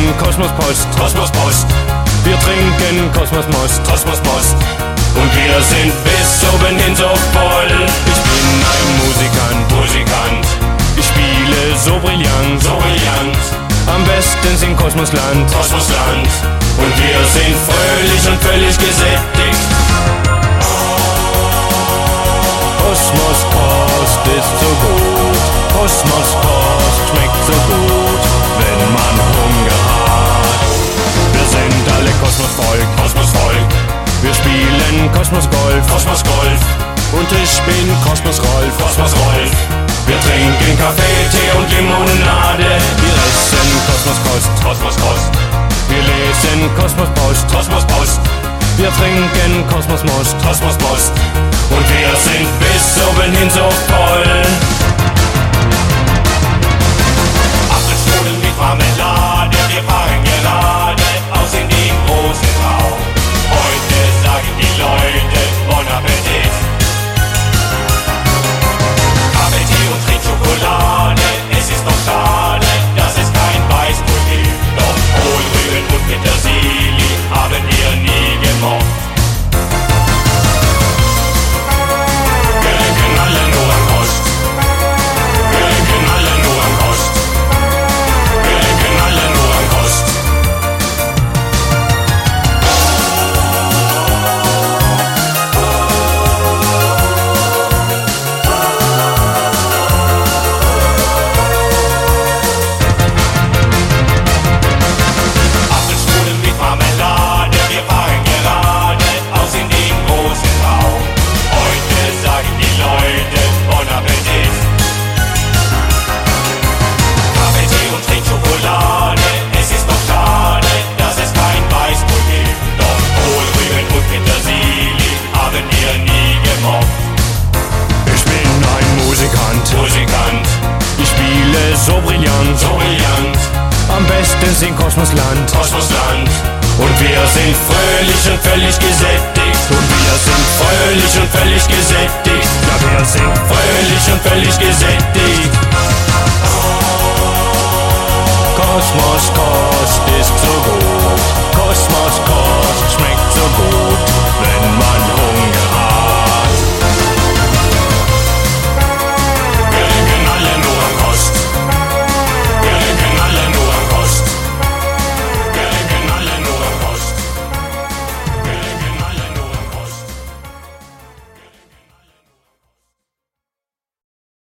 Kosmospost, Kosmospost. Wir trinken Kosmosmost, Kosmosmost. Und wir sind bis oben hin so voll. Ich bin ein Musikant, Musikant. Ich spiele so brillant, so brillant. Am besten im Kosmosland, Kosmosland. Und wir sind fröhlich und völlig gesättigt. Kosmospost ist so gut. Kosmospost schmeckt so gut, wenn man Hunger hat. Wir sind alle Kosmosvolk, Kosmosvolk. Wir spielen Kosmosgolf, Kosmosgolf. Und ich bin Kosmosrolf, Kosmosrolf. Wir trinken Kaffee, Tee und Limonade. Wir essen Kosmoskost, Kosmoskost. Wir lesen Kosmospost, Kosmospost. Wir trinken Kosmosmost, Kosmosmost. Und wir sind bis oben hin so voll. Apfelstrudel mit Marmelade. Wir fahren gerade aus in den großen Raum. Heute sagen die Leute Bon Appetit. Kaffee, Tee und Trinkschokolade. Es ist doch schade, dass es kein Weißbrot gibt. Doch Kohlrüben und Petersilie haben wir nie gemocht. Wir denken alle nur an Kost. Wir denken alle nur an Kost. Wir denken alle nur an Kost. Apfelstrudel mit Marmelade. Wir fahren gerade aus in den großen Raum. Heute sagen die Leute Bon Appetit. Kaffee, Tee und Trinkschokolade. Es ist doch schade, dass es kein Weißbrot gibt. Doch Kohlrüben und Petersilie haben wir nie gemocht. Ich bin ein Musikant, Musikant. Ich spiele so brillant, so brillant. Am besten im Kosmosland, Kosmosland. Und wir sind fröhlich und völlig gesättigt. Und wir sind fröhlich und völlig gesättigt. Ja, wir sind fröhlich und völlig gesättigt. Kosmoskost ist so gut.